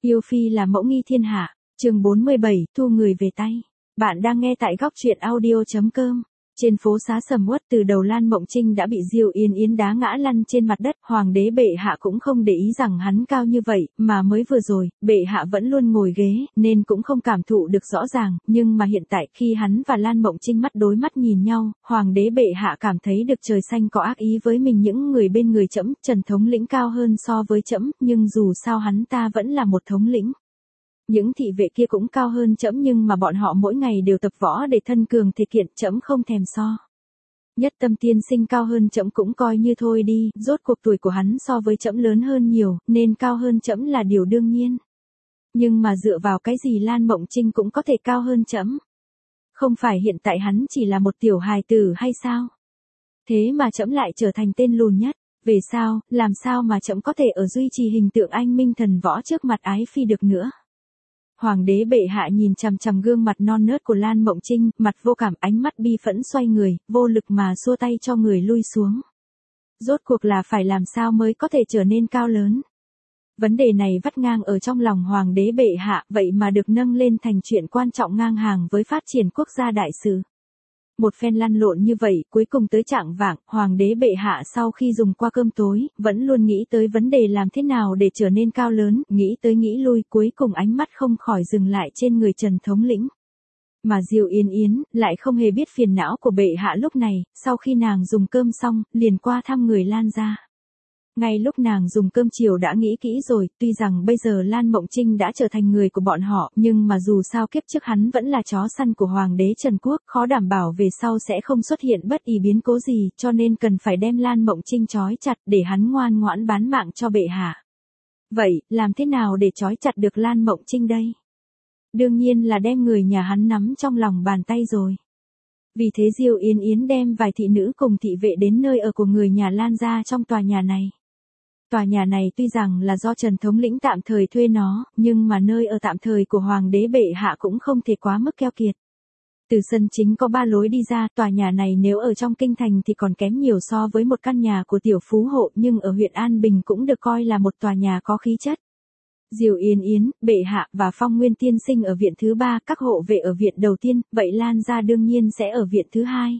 Yêu phi là mẫu nghi thiên hạ, chương 47, thu người về tay. Bạn đang nghe tại góc truyện audio.com. Trên phố xá sầm uất, từ đầu Lan Mộng Trinh đã bị Diêu Yên Yến đá ngã lăn trên mặt đất. Hoàng đế bệ hạ cũng không để ý rằng hắn cao như vậy, mà mới vừa rồi, bệ hạ vẫn luôn ngồi ghế, nên cũng không cảm thụ được rõ ràng. Nhưng mà hiện tại, khi hắn và Lan Mộng Trinh mắt đối mắt nhìn nhau, Hoàng đế bệ hạ cảm thấy được trời xanh có ác ý với mình. Những người bên người trẫm, Trần thống lĩnh cao hơn so với trẫm, nhưng dù sao hắn ta vẫn là một thống lĩnh. Những thị vệ kia cũng cao hơn trẫm, nhưng mà bọn họ mỗi ngày đều tập võ để thân cường thể kiện, trẫm không thèm so. Nhất Tâm tiên sinh cao hơn trẫm cũng coi như thôi đi, rốt cuộc tuổi của hắn so với trẫm lớn hơn nhiều, nên cao hơn trẫm là điều đương nhiên. Nhưng mà dựa vào cái gì Lan Mộng Trinh cũng có thể cao hơn trẫm? Không phải hiện tại hắn chỉ là một tiểu hài tử hay sao? Thế mà trẫm lại trở thành tên lùn nhất. Về sao, làm sao mà trẫm có thể ở duy trì hình tượng anh minh thần võ trước mặt ái phi được nữa? Hoàng đế bệ hạ nhìn chằm chằm gương mặt non nớt của Lan Mộng Trinh, mặt vô cảm, ánh mắt bi phẫn, xoay người, vô lực mà xua tay cho người lui xuống. Rốt cuộc là phải làm sao mới có thể trở nên cao lớn? Vấn đề này vắt ngang ở trong lòng Hoàng đế bệ hạ, vậy mà được nâng lên thành chuyện quan trọng ngang hàng với phát triển quốc gia đại sự. Một phen lăn lộn như vậy, cuối cùng tới chạng vạng, Hoàng đế bệ hạ sau khi dùng qua cơm tối, vẫn luôn nghĩ tới vấn đề làm thế nào để trở nên cao lớn, nghĩ tới nghĩ lui, cuối cùng ánh mắt không khỏi dừng lại trên người Trần thống lĩnh. Mà Diêu Yên Yến lại không hề biết phiền não của bệ hạ lúc này, sau khi nàng dùng cơm xong, liền qua thăm người Lan gia. Ngay lúc nàng dùng cơm chiều đã nghĩ kỹ rồi, tuy rằng bây giờ Lan Mộng Trinh đã trở thành người của bọn họ, nhưng mà dù sao kiếp trước hắn vẫn là chó săn của Hoàng đế Trần Quốc, khó đảm bảo về sau sẽ không xuất hiện bất kỳ biến cố gì, cho nên cần phải đem Lan Mộng Trinh trói chặt để hắn ngoan ngoãn bán mạng cho bệ hạ. Vậy, làm thế nào để trói chặt được Lan Mộng Trinh đây? Đương nhiên là đem người nhà hắn nắm trong lòng bàn tay rồi. Vì thế Diêu Yên Yến đem vài thị nữ cùng thị vệ đến nơi ở của người nhà Lan gia trong tòa nhà này. Tòa nhà này tuy rằng là do Trần thống lĩnh tạm thời thuê nó, nhưng mà nơi ở tạm thời của Hoàng đế bệ hạ cũng không thể quá mức keo kiệt. Từ sân chính có 3 lối đi ra, tòa nhà này nếu ở trong kinh thành thì còn kém nhiều so với một căn nhà của tiểu phú hộ, nhưng ở huyện An Bình cũng được coi là một tòa nhà có khí chất. Diêu Yên Yến, bệ hạ và Phong Nguyên tiên sinh ở viện thứ 3, các hộ vệ ở viện đầu tiên, vậy Lan gia đương nhiên sẽ ở viện thứ 2.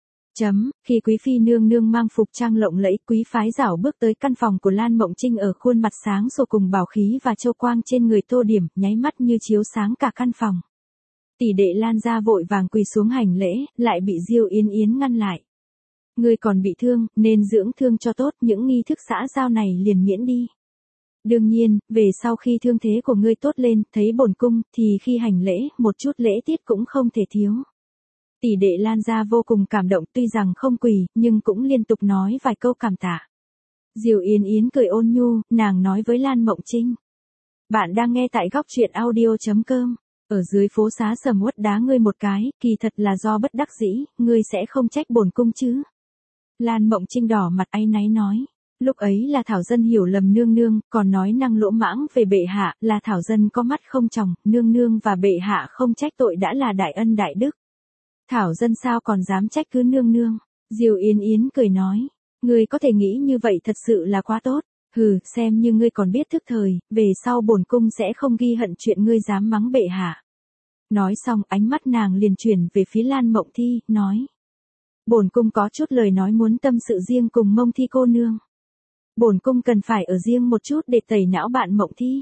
Khi quý phi nương nương mang phục trang lộng lẫy, quý phái rảo bước tới căn phòng của Lan Mộng Trinh, ở khuôn mặt sáng sủa cùng bảo khí và châu quang trên người tô điểm, nháy mắt như chiếu sáng cả căn phòng. Tỷ đệ Lan gia vội vàng quỳ xuống hành lễ, lại bị Diêu Yên Yến ngăn lại. Ngươi còn bị thương, nên dưỡng thương cho tốt, những nghi thức xã giao này liền miễn đi. Đương nhiên, về sau khi thương thế của ngươi tốt lên, thấy bổn cung, thì khi hành lễ, một chút lễ tiết cũng không thể thiếu. Tỷ đệ Lan gia vô cùng cảm động, tuy rằng không quỳ, nhưng cũng liên tục nói vài câu cảm tạ. Diêu Yên Yến cười ôn nhu, nàng nói với Lan Mộng Trinh. Bạn đang nghe tại góc truyện audio.com. Ở dưới phố xá sầm uất đá ngươi một cái, kỳ thật là do bất đắc dĩ, ngươi sẽ không trách bổn cung chứ? Lan Mộng Trinh đỏ mặt áy náy nói. Lúc ấy là Thảo Dân hiểu lầm nương nương, còn nói năng lỗ mãng về bệ hạ, là Thảo Dân có mắt không tròng, nương nương và bệ hạ không trách tội đã là đại ân đại đức. Thảo Dân sao còn dám trách cứ nương nương? Diêu Yên Yến cười nói. Ngươi có thể nghĩ như vậy thật sự là quá tốt. Hừ, xem như ngươi còn biết thức thời, về sau bổn cung sẽ không ghi hận chuyện ngươi dám mắng bệ hạ. Nói xong, ánh mắt nàng liền chuyển về phía Lan Mộng Thi, nói. Bổn cung có chút lời nói muốn tâm sự riêng cùng Mộng Thi cô nương. Bổn cung cần phải ở riêng một chút để tẩy não bạn Mộng Thi.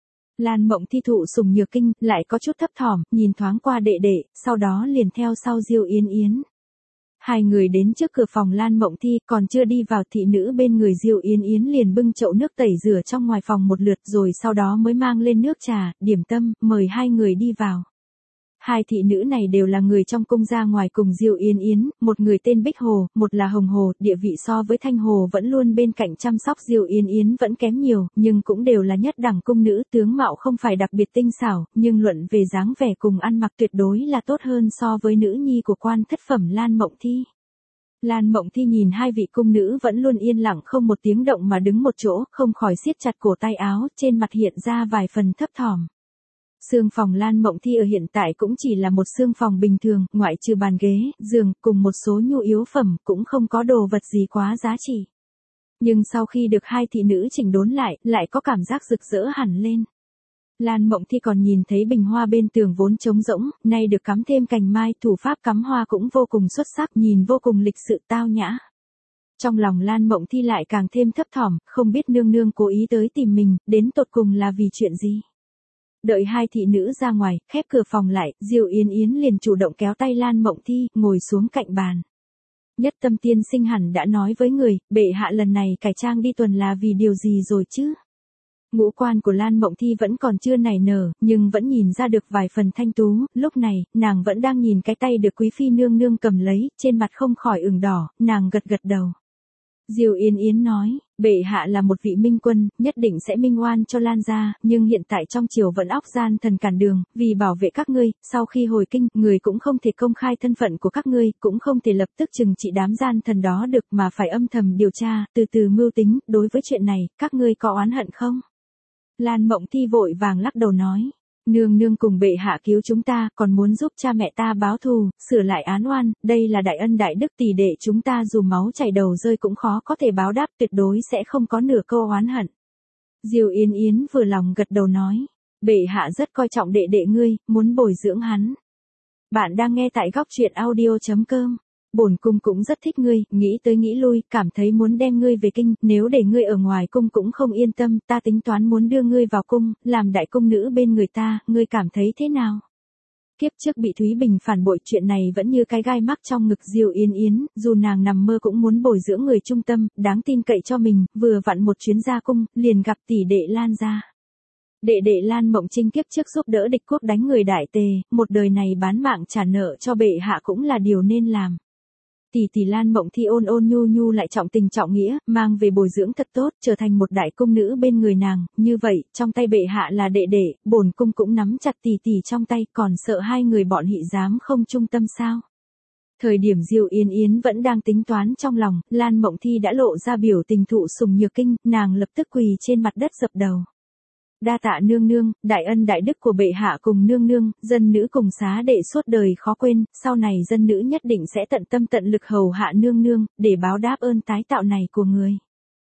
Lan Mộng Thi thụ sủng nhược kinh, lại có chút thấp thỏm, nhìn thoáng qua đệ đệ, sau đó liền theo sau Diêu Yên Yến. Hai người đến trước cửa phòng Lan Mộng Thi, còn chưa đi vào, thị nữ bên người Diêu Yên Yến liền bưng chậu nước tẩy rửa trong ngoài phòng một lượt, rồi sau đó mới mang lên nước trà, điểm tâm, mời hai người đi vào. Hai thị nữ này đều là người trong cung ra ngoài cùng Diêu Yên Yến, một người tên Bích Hồ, một là Hồng Hồ, địa vị so với Thanh Hồ vẫn luôn bên cạnh chăm sóc Diêu Yên Yến vẫn kém nhiều, nhưng cũng đều là nhất đẳng cung nữ, tướng mạo không phải đặc biệt tinh xảo, nhưng luận về dáng vẻ cùng ăn mặc tuyệt đối là tốt hơn so với nữ nhi của quan thất phẩm Lan Mộng Thi. Lan Mộng Thi nhìn hai vị cung nữ vẫn luôn yên lặng không một tiếng động mà đứng một chỗ, không khỏi siết chặt cổ tay áo, trên mặt hiện ra vài phần thấp thỏm. Xương phòng Lan Mộng Thi ở hiện tại cũng chỉ là một xương phòng bình thường, ngoại trừ bàn ghế, giường, cùng một số nhu yếu phẩm, cũng không có đồ vật gì quá giá trị. Nhưng sau khi được hai thị nữ chỉnh đốn lại, lại có cảm giác rực rỡ hẳn lên. Lan Mộng Thi còn nhìn thấy bình hoa bên tường vốn trống rỗng, nay được cắm thêm cành mai, thủ pháp cắm hoa cũng vô cùng xuất sắc, nhìn vô cùng lịch sự tao nhã. Trong lòng Lan Mộng Thi lại càng thêm thấp thỏm, không biết nương nương cố ý tới tìm mình, đến tột cùng là vì chuyện gì. Đợi hai thị nữ ra ngoài, khép cửa phòng lại, Diêu Yến Yến liền chủ động kéo tay Lan Mộng Thi, ngồi xuống cạnh bàn. Nhất Tâm tiên sinh hẳn đã nói với người, bệ hạ lần này cải trang đi tuần là vì điều gì rồi chứ? Ngũ quan của Lan Mộng Thi vẫn còn chưa nảy nở, nhưng vẫn nhìn ra được vài phần thanh tú, lúc này, nàng vẫn đang nhìn cái tay được quý phi nương nương cầm lấy, trên mặt không khỏi ửng đỏ, nàng gật gật đầu. Diêu Yến Yến nói, bệ hạ là một vị minh quân, nhất định sẽ minh oan cho Lan gia, nhưng hiện tại trong triều vẫn óc gian thần cản đường, vì bảo vệ các ngươi, sau khi hồi kinh, người cũng không thể công khai thân phận của các ngươi, cũng không thể lập tức trừng trị đám gian thần đó được mà phải âm thầm điều tra, từ từ mưu tính, đối với chuyện này, các ngươi có oán hận không? Lan Mộng Thi vội vàng lắc đầu nói. Nương nương cùng bệ hạ cứu chúng ta, còn muốn giúp cha mẹ ta báo thù, sửa lại án oan, đây là đại ân đại đức tỷ đệ chúng ta dù máu chảy đầu rơi cũng khó có thể báo đáp, tuyệt đối sẽ không có nửa câu oán hận. Diêu Yến Yến vừa lòng gật đầu nói, bệ hạ rất coi trọng đệ đệ ngươi, muốn bồi dưỡng hắn. Bạn đang nghe tại góc truyện audio.com. Bổn cung cũng rất thích ngươi, nghĩ tới nghĩ lui, cảm thấy muốn đem ngươi về kinh, nếu để ngươi ở ngoài cung cũng không yên tâm, ta tính toán muốn đưa ngươi vào cung, làm đại cung nữ bên người ta, ngươi cảm thấy thế nào? Kiếp trước bị Thúy Bình phản bội, chuyện này vẫn như cái gai mắc trong ngực Diêu Yến Yến, dù nàng nằm mơ cũng muốn bồi dưỡng người trung tâm, đáng tin cậy cho mình, vừa vặn một chuyến ra cung, liền gặp tỷ đệ Lan gia. Đệ đệ Lan Mộng Trinh kiếp trước giúp đỡ địch quốc đánh người Đại Tề, một đời này bán mạng trả nợ cho bệ hạ cũng là điều nên làm. Tỷ tỷ Lan Mộng Thi ôn ôn nhu nhu lại trọng tình trọng nghĩa, mang về bồi dưỡng thật tốt, trở thành một đại cung nữ bên người nàng, như vậy, trong tay bệ hạ là đệ đệ, bổn cung cũng nắm chặt tỷ tỷ trong tay, còn sợ hai người bọn hị dám không trung tâm sao? Thời điểm Diêu Yến Yến vẫn đang tính toán trong lòng, Lan Mộng Thi đã lộ ra biểu tình thụ sùng nhược kinh, nàng lập tức quỳ trên mặt đất dập đầu. Đa tạ nương nương, đại ân đại đức của bệ hạ cùng nương nương, dân nữ cùng xá đệ suốt đời khó quên, sau này dân nữ nhất định sẽ tận tâm tận lực hầu hạ nương nương, để báo đáp ơn tái tạo này của người.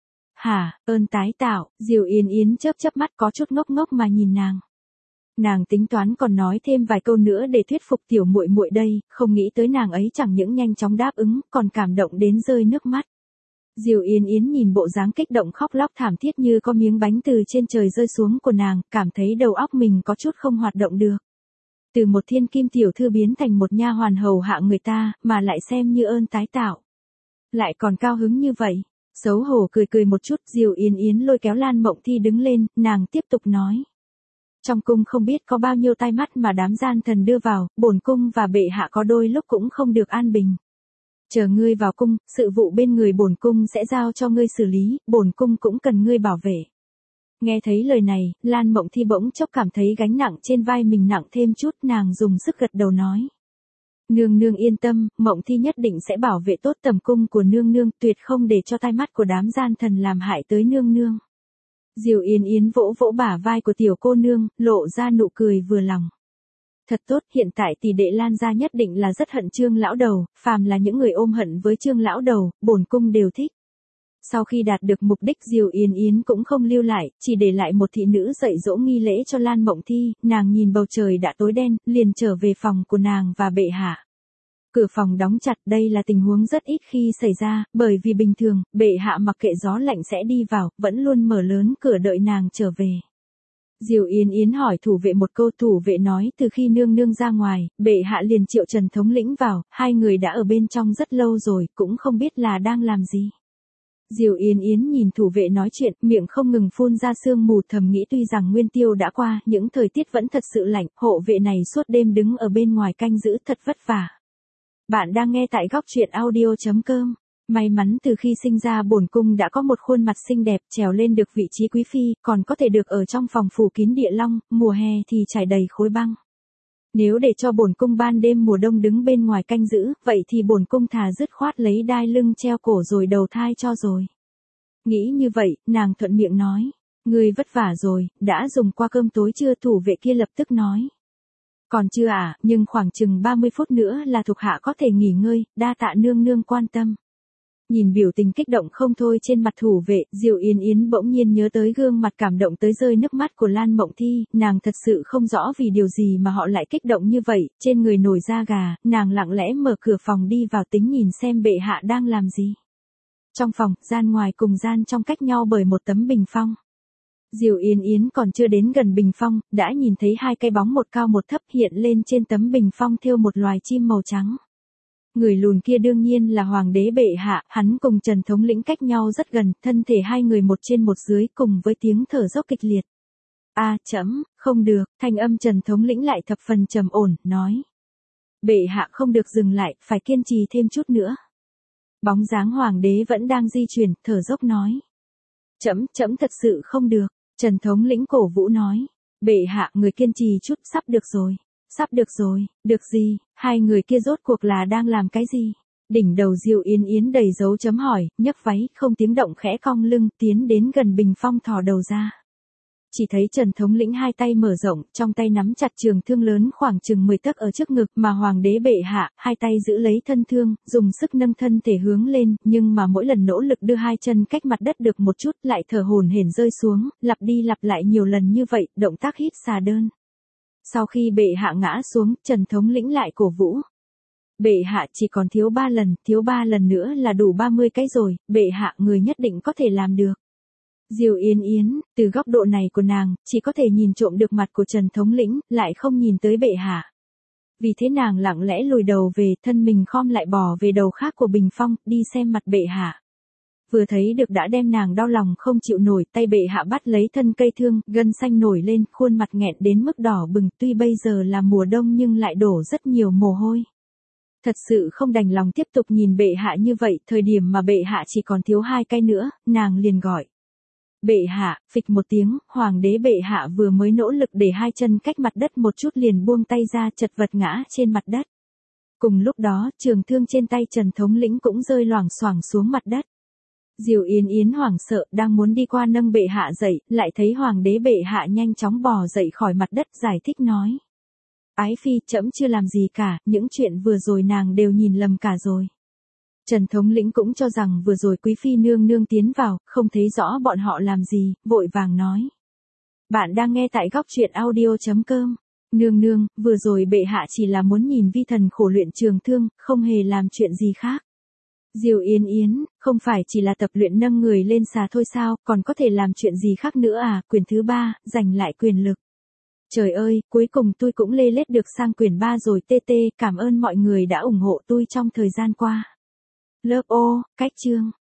Hả, ơn tái tạo, Diêu Yến Yến chớp chớp mắt có chút ngốc ngốc mà nhìn nàng. Nàng tính toán còn nói thêm vài câu nữa để thuyết phục tiểu muội muội đây, không nghĩ tới nàng ấy chẳng những nhanh chóng đáp ứng, còn cảm động đến rơi nước mắt. Diêu Yến Yến nhìn bộ dáng kích động khóc lóc thảm thiết như có miếng bánh từ trên trời rơi xuống của nàng, cảm thấy đầu óc mình có chút không hoạt động được. Từ một thiên kim tiểu thư biến thành một nha hoàn hầu hạ người ta, mà lại xem như ơn tái tạo. Lại còn cao hứng như vậy. Xấu hổ cười cười một chút, Diêu Yến Yến lôi kéo Lan Mộng Thi đứng lên, nàng tiếp tục nói. Trong cung không biết có bao nhiêu tai mắt mà đám gian thần đưa vào, bổn cung và bệ hạ có đôi lúc cũng không được an bình. Chờ ngươi vào cung, sự vụ bên người bổn cung sẽ giao cho ngươi xử lý, bổn cung cũng cần ngươi bảo vệ. Nghe thấy lời này, Lan Mộng Thi bỗng chốc cảm thấy gánh nặng trên vai mình nặng thêm chút, nàng dùng sức gật đầu nói. Nương nương yên tâm, Mộng Thi nhất định sẽ bảo vệ tốt tầm cung của nương nương, tuyệt không để cho tai mắt của đám gian thần làm hại tới nương nương. Diêu Yến Yến vỗ vỗ bả vai của tiểu cô nương, lộ ra nụ cười vừa lòng. Thật tốt, hiện tại tỷ đệ Lan gia nhất định là rất hận Trương lão đầu, phàm là những người ôm hận với Trương lão đầu, bổn cung đều thích. Sau khi đạt được mục đích, Diêu Yến Yến cũng không lưu lại, chỉ để lại một thị nữ dạy dỗ nghi lễ cho Lan Mộng Thi, nàng nhìn bầu trời đã tối đen, liền trở về phòng của nàng và bệ hạ. Cửa phòng đóng chặt, đây là tình huống rất ít khi xảy ra, bởi vì bình thường, bệ hạ mặc kệ gió lạnh sẽ đi vào, vẫn luôn mở lớn cửa đợi nàng trở về. Diêu Yến Yến hỏi thủ vệ một câu, thủ vệ nói từ khi nương nương ra ngoài, bệ hạ liền triệu Trần thống lĩnh vào, hai người đã ở bên trong rất lâu rồi, cũng không biết là đang làm gì. Diêu Yến Yến nhìn thủ vệ nói chuyện, miệng không ngừng phun ra sương mù, thầm nghĩ tuy rằng nguyên tiêu đã qua, những thời tiết vẫn thật sự lạnh, hộ vệ này suốt đêm đứng ở bên ngoài canh giữ thật vất vả. Bạn đang nghe tại góc truyện audio.com. May mắn từ khi sinh ra bổn cung đã có một khuôn mặt xinh đẹp, trèo lên được vị trí quý phi, còn có thể được ở trong phòng phủ kín địa long, mùa hè thì trải đầy khối băng. Nếu để cho bổn cung ban đêm mùa đông đứng bên ngoài canh giữ, vậy thì bổn cung thà dứt khoát lấy đai lưng treo cổ rồi đầu thai cho rồi. Nghĩ như vậy, nàng thuận miệng nói, ngươi vất vả rồi, đã dùng qua cơm tối chưa? Thủ vệ kia lập tức nói. Còn chưa à, nhưng khoảng chừng 30 phút nữa là thuộc hạ có thể nghỉ ngơi, đa tạ nương nương quan tâm. Nhìn biểu tình kích động không thôi trên mặt thủ vệ, Diêu Yên Yến bỗng nhiên nhớ tới gương mặt cảm động tới rơi nước mắt của Lan Mộng Thi, nàng thật sự không rõ vì điều gì mà họ lại kích động như vậy, trên người nổi da gà, nàng lặng lẽ mở cửa phòng đi vào tính nhìn xem bệ hạ đang làm gì. Trong phòng, gian ngoài cùng gian trong cách nhau bởi một tấm bình phong. Diêu Yên Yến còn chưa đến gần bình phong, đã nhìn thấy hai cái bóng một cao một thấp hiện lên trên tấm bình phong thêu một loài chim màu trắng. Người lùn kia đương nhiên là hoàng đế bệ hạ, hắn cùng Trần thống lĩnh cách nhau rất gần, thân thể hai người một trên một dưới cùng với tiếng thở dốc kịch liệt. Không được, thanh âm Trần thống lĩnh lại thập phần trầm ổn, nói. Bệ hạ không được dừng lại, phải kiên trì thêm chút nữa. Bóng dáng hoàng đế vẫn đang di chuyển, thở dốc nói. Chấm thật sự không được, Trần thống lĩnh cổ vũ nói. Bệ hạ, người kiên trì chút, sắp được rồi. Sắp được rồi, được gì, hai người kia rốt cuộc là đang làm cái gì? Đỉnh đầu Diêu Yên Yến đầy dấu chấm hỏi, nhấc váy, không tiếng động khẽ cong lưng, tiến đến gần bình phong thò đầu ra. Chỉ thấy Trần thống lĩnh hai tay mở rộng, trong tay nắm chặt trường thương lớn khoảng chừng 10 tấc ở trước ngực, mà hoàng đế bệ hạ, hai tay giữ lấy thân thương, dùng sức nâng thân thể hướng lên, nhưng mà mỗi lần nỗ lực đưa hai chân cách mặt đất được một chút, lại thở hổn hển rơi xuống, lặp đi lặp lại nhiều lần như vậy, động tác hít xà đơn. Sau khi bệ hạ ngã xuống, Trần thống lĩnh lại cổ vũ. Bệ hạ chỉ còn thiếu 3 lần nữa là đủ 30 cái rồi, bệ hạ người nhất định có thể làm được. Diêu Yên Yến, từ góc độ này của nàng, chỉ có thể nhìn trộm được mặt của Trần thống lĩnh, lại không nhìn tới bệ hạ. Vì thế nàng lặng lẽ lùi đầu về, thân mình khom lại bò về đầu khác của bình phong, đi xem mặt bệ hạ. Vừa thấy được đã đem nàng đau lòng không chịu nổi, tay bệ hạ bắt lấy thân cây thương, gân xanh nổi lên, khuôn mặt nghẹn đến mức đỏ bừng, tuy bây giờ là mùa đông nhưng lại đổ rất nhiều mồ hôi. Thật sự không đành lòng tiếp tục nhìn bệ hạ như vậy, thời điểm mà bệ hạ chỉ còn thiếu 2 cái nữa, nàng liền gọi. Bệ hạ, phịch một tiếng, hoàng đế bệ hạ vừa mới nỗ lực để hai chân cách mặt đất một chút liền buông tay ra chật vật ngã trên mặt đất. Cùng lúc đó, trường thương trên tay Trần thống lĩnh cũng rơi loảng xoảng xuống mặt đất. Diêu Yên Yến hoảng sợ, đang muốn đi qua nâng bệ hạ dậy, lại thấy hoàng đế bệ hạ nhanh chóng bò dậy khỏi mặt đất giải thích nói. Ái phi, trẫm chưa làm gì cả, những chuyện vừa rồi nàng đều nhìn lầm cả rồi. Trần thống lĩnh cũng cho rằng vừa rồi quý phi nương nương tiến vào, không thấy rõ bọn họ làm gì, vội vàng nói. Bạn đang nghe tại góc truyện audio.com. Nương nương, vừa rồi bệ hạ chỉ là muốn nhìn vi thần khổ luyện trường thương, không hề làm chuyện gì khác. Diêu Yên Yến, không phải chỉ là tập luyện nâng người lên xà thôi sao, còn có thể làm chuyện gì khác nữa à, quyển thứ 3, giành lại quyền lực. Trời ơi, cuối cùng tôi cũng lê lết được sang quyển 3 rồi TT, cảm ơn mọi người đã ủng hộ tôi trong thời gian qua. Lớp ô, cách chương.